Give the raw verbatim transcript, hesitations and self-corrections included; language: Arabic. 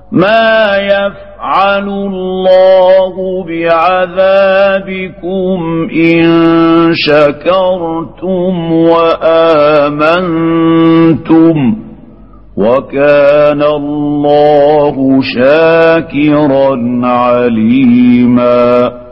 ما يفعل الله بعذابكم إن شكرتم وآمنتم وكان الله شاكرا عليما.